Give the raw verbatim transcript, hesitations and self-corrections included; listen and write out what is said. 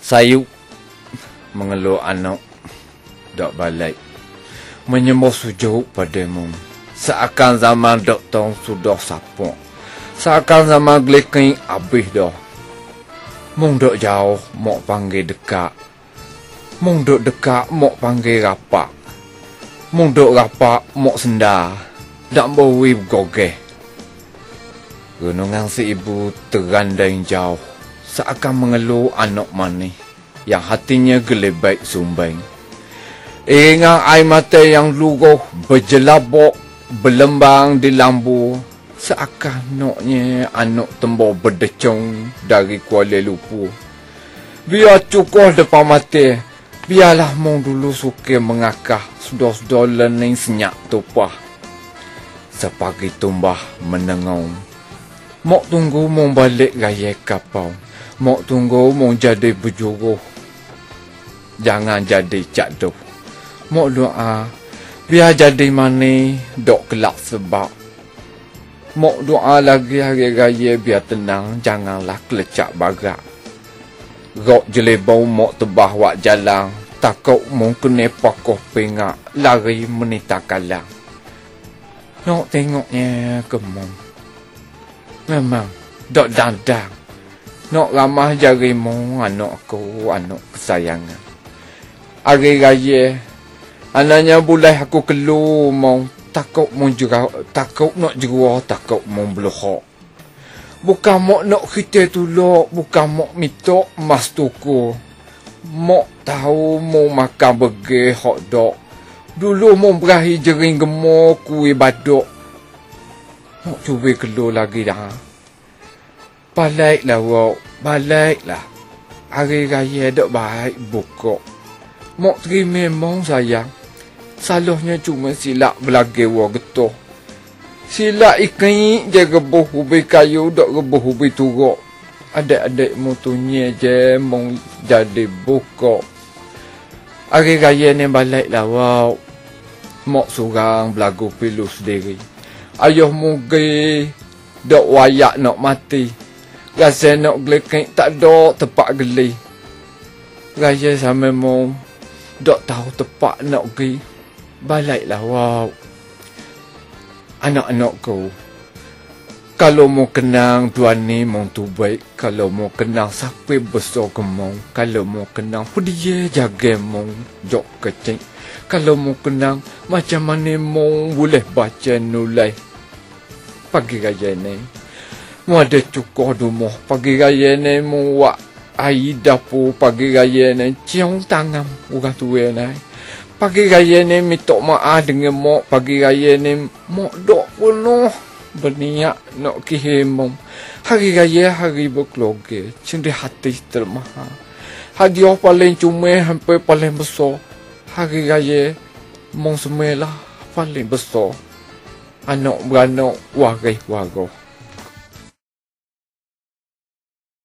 Sayup mengeluh anak dok balik, menyembah sujud padamu. Seakan zaman dok tong sudah sapok, seakan zaman geleking habis dah. Mung dok jauh mok panggil dekat, mung dok dekat mok panggil rapak, mung dok rapak mok sendar, dak bawi gogeh. Gunungan si ibu terandai jauh, seakan mengeluh anak manis yang hatinya gelebek sumbang. Ingat air mata yang luruh berjelabok berlembang di lambu, seakan noknya anak tembok berdecong dari Kuala Lumpur. Biar cukup depan mata, biarlah mong dulu suka mengakah sudah-sudah lening senyak tupah. Sepagi tumbah menengong, mok tunggu mong balik gaya kapau, mok tunggu mong jadi berjuruh, jangan jadi caduh. Mok doa biar jadi mani dok kelak sebab. Mok doa lagi hari raya biar tenang, janganlah kelecak barak. Rok jelebau mok tebah wak jalan, takut mong kena pakoh pengak, lari menita kalang. Nok tengoknya kemong, memang dok dandang. Nok ramah jarimu anak aku, anak kesayangan. Hari raya anaknya boleh aku keluar mau takut mau jerah, takut nak jerah, takut mau belohok. Bukan mau nak kita tulok, bukan mau minta emas tuku. Mau tahu mau makan burger hot dog. Dulu mau berahi jering gemuk kuih baduk. Mau cuba keluar lagi dah. Baliklah wak, baliklah. Hari raya dok baik buka. Mau terima memang sayang. Salahnya cuma silap belagi wak getuh. Silap ikan je rebuh ubi kayu dok rebuh ubi turuk. Adik-adik mutunya je mau jadi buka. Hari raya ni balik lah wak. Mok surang belagu pilu sendiri. Ayuh mugi dok wayak nak mati. Rasa nak geleking tak ada tempat geli. Raya sama mau dok tahu tempat nak pergi. Baliklah wow. Anak-anakku, kalau mau kenang tuan ni mau tu baik, kalau mau kenang sampai besar kemong, kalau mau kenang dia jaga mong jok kecil, kalau mau kenang macam mana mong boleh baca nulai. Pagi raya ni mau ada cukup rumah, pagi raya ni mau wak air dapur, pagi raya ni cium tangan orang tua ni. Pagi raya ni minta maaf dengan mok. Pagi raya ni mok dok penuh berniat nak kihimum. Hari raya hari berkeluarga, cendi hati termahal. Hadiah paling cuma hampir paling besar. Hari raya mong semelah paling besar. Anak beranak waris waroh.